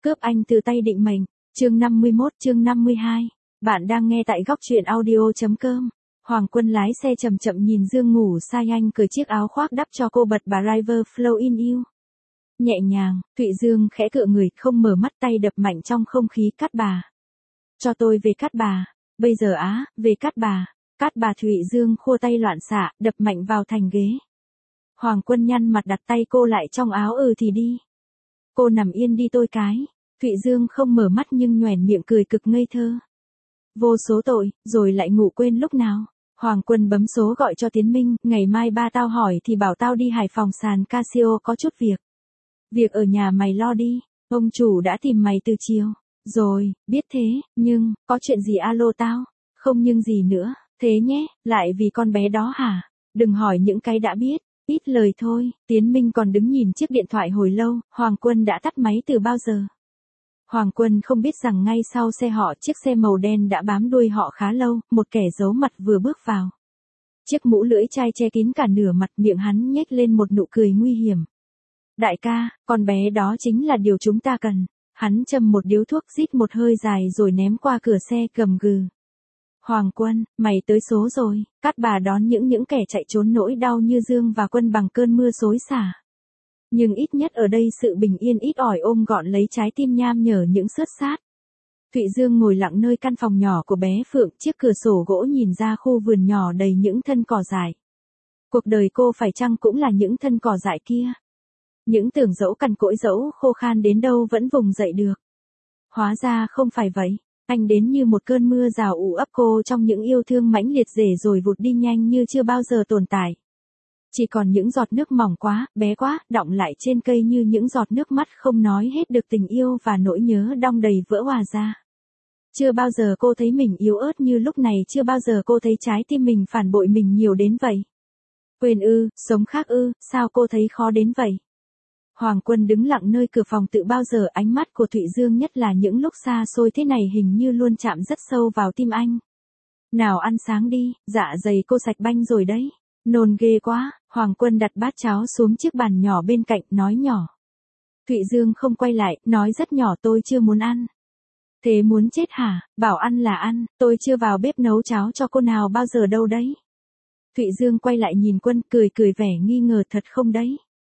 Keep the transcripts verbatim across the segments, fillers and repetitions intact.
Cướp anh từ tay định mệnh, chương năm mươi mốt chương năm mươi hai. Bạn đang nghe tại góc truyện audio.com. Hoàng Quân lái xe chậm chậm nhìn Dương ngủ sai, anh cởi chiếc áo khoác đắp cho cô, bật bà River Flow in You. Nhẹ nhàng, Thụy Dương khẽ cựa người, không mở mắt, tay đập mạnh trong không khí. Cát Bà. Cho tôi về Cát Bà. Bây giờ á, về Cát Bà. Cát Bà. Thụy Dương khua tay loạn xạ, đập mạnh vào thành ghế. Hoàng Quân nhăn mặt đặt tay cô lại trong áo. Ừ thì đi. Cô nằm yên đi tôi cái. Thụy Dương không mở mắt nhưng nhoẻn miệng cười cực ngây thơ. Vô số tội, rồi lại ngủ quên lúc nào. Hoàng Quân bấm số gọi cho Tiến Minh, ngày mai ba tao hỏi thì bảo tao đi Hải Phòng sàn Casio có chút việc. Việc ở nhà mày lo đi, ông chủ đã tìm mày từ chiều. Rồi, biết thế, nhưng, có chuyện gì alo tao? Không nhưng gì nữa, thế nhé, lại vì con bé đó hả? Đừng hỏi những cái đã biết, ít lời thôi. Tiến Minh còn đứng nhìn chiếc điện thoại hồi lâu, Hoàng Quân đã tắt máy từ bao giờ. Hoàng Quân không biết rằng ngay sau xe họ, chiếc xe màu đen đã bám đuôi họ khá lâu, một kẻ giấu mặt vừa bước vào. Chiếc mũ lưỡi chai che kín cả nửa mặt, miệng hắn nhếch lên một nụ cười nguy hiểm. Đại ca, con bé đó chính là điều chúng ta cần. Hắn châm một điếu thuốc, rít một hơi dài rồi ném qua cửa xe, gầm gừ. Hoàng Quân, mày tới số rồi. Cát Bà đón những những kẻ chạy trốn nỗi đau như Dương và Quân bằng cơn mưa xối xả. Nhưng ít nhất ở đây sự bình yên ít ỏi ôm gọn lấy trái tim nham nhở những xước sát. Thụy Dương ngồi lặng nơi căn phòng nhỏ của bé Phượng, chiếc cửa sổ gỗ nhìn ra khu vườn nhỏ đầy những thân cỏ dại. Cuộc đời cô phải chăng cũng là những thân cỏ dại kia? Những tưởng dẫu cằn cỗi, dẫu khô khan đến đâu vẫn vùng dậy được. Hóa ra không phải vậy. Anh đến như một cơn mưa rào ù ấp cô trong những yêu thương mãnh liệt rể rồi vụt đi nhanh như chưa bao giờ tồn tại. Chỉ còn những giọt nước mỏng quá, bé quá, đọng lại trên cây như những giọt nước mắt không nói hết được tình yêu và nỗi nhớ đong đầy vỡ hòa ra. Chưa bao giờ cô thấy mình yếu ớt như lúc này, chưa bao giờ cô thấy trái tim mình phản bội mình nhiều đến vậy. Quên ư, sống khác ư, sao cô thấy khó đến vậy? Hoàng Quân đứng lặng nơi cửa phòng, tự bao giờ ánh mắt của Thụy Dương, nhất là những lúc xa xôi thế này, hình như luôn chạm rất sâu vào tim anh. Nào ăn sáng đi, dạ dày cô sạch banh rồi đấy. Nôn ghê quá. Hoàng Quân đặt bát cháo xuống chiếc bàn nhỏ bên cạnh, nói nhỏ. Thụy Dương không quay lại, nói rất nhỏ, tôi chưa muốn ăn. Thế muốn chết hả? Bảo ăn là ăn, tôi chưa vào bếp nấu cháo cho cô nào bao giờ đâu đấy. Thụy Dương quay lại nhìn Quân, cười cười vẻ nghi ngờ, thật không đấy?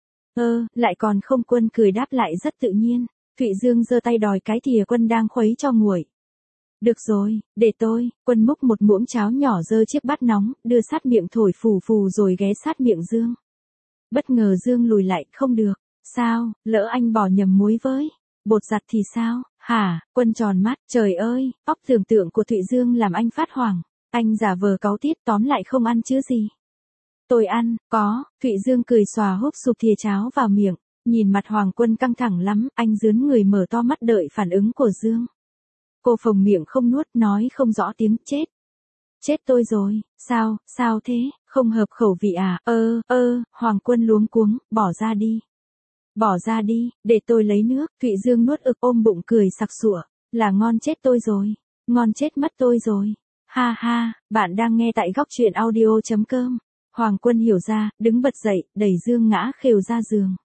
Ơ, lại còn không. Quân cười đáp lại rất tự nhiên. Thụy Dương giơ tay đòi cái thìa Quân đang khuấy cho nguội. Được rồi, để tôi. Quân múc một muỗng cháo nhỏ, giơ chiếc bát nóng, đưa sát miệng thổi phù phù rồi ghé sát miệng Dương. Bất ngờ Dương lùi lại, không được. Sao, lỡ anh bỏ nhầm muối với bột giặt thì sao? Hả? Quân tròn mắt, trời ơi, óc tưởng tượng của Thụy Dương làm anh phát hoảng. Anh giả vờ cáu tiết, tóm lại không ăn chứ gì. Tôi ăn, có. Thụy Dương cười xòa húp sụp thìa cháo vào miệng. Nhìn mặt Hoàng Quân căng thẳng lắm, anh dướn người mở to mắt đợi phản ứng của Dương. Cô phồng miệng không nuốt, nói không rõ tiếng, chết. Chết tôi rồi, sao, sao thế, không hợp khẩu vị à? Ơ, ơ, Hoàng Quân luống cuống, bỏ ra đi. Bỏ ra đi, để tôi lấy nước. Thụy Dương nuốt ực, ôm bụng cười sặc sụa, là ngon chết tôi rồi, ngon chết mất tôi rồi. Ha ha, bạn đang nghe tại góc truyện audio.com. Hoàng Quân hiểu ra, đứng bật dậy, đẩy Dương ngã khều ra giường.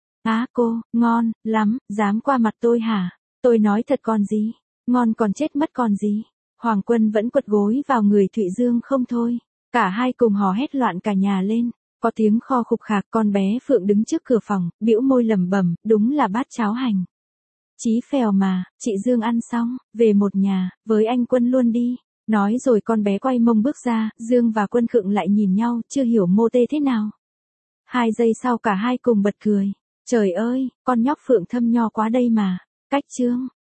Á cô, ngon, lắm, dám qua mặt tôi hả? Tôi nói thật còn gì, ngon còn chết mất còn gì. Hoàng Quân vẫn quật gối vào người Thụy Dương không thôi. Cả hai cùng hò hét loạn cả nhà lên. Có tiếng kho khục khạc, con bé Phượng đứng trước cửa phòng, bĩu môi lẩm bẩm, đúng là bát cháo hành. Chí phèo mà, chị Dương ăn xong, về một nhà, với anh Quân luôn đi. Nói rồi con bé quay mông bước ra, Dương và Quân khựng lại nhìn nhau, chưa hiểu mô tê thế nào. Hai giây sau cả hai cùng bật cười. Trời ơi, con nhóc Phượng thâm nho quá đây mà. Cách Trương,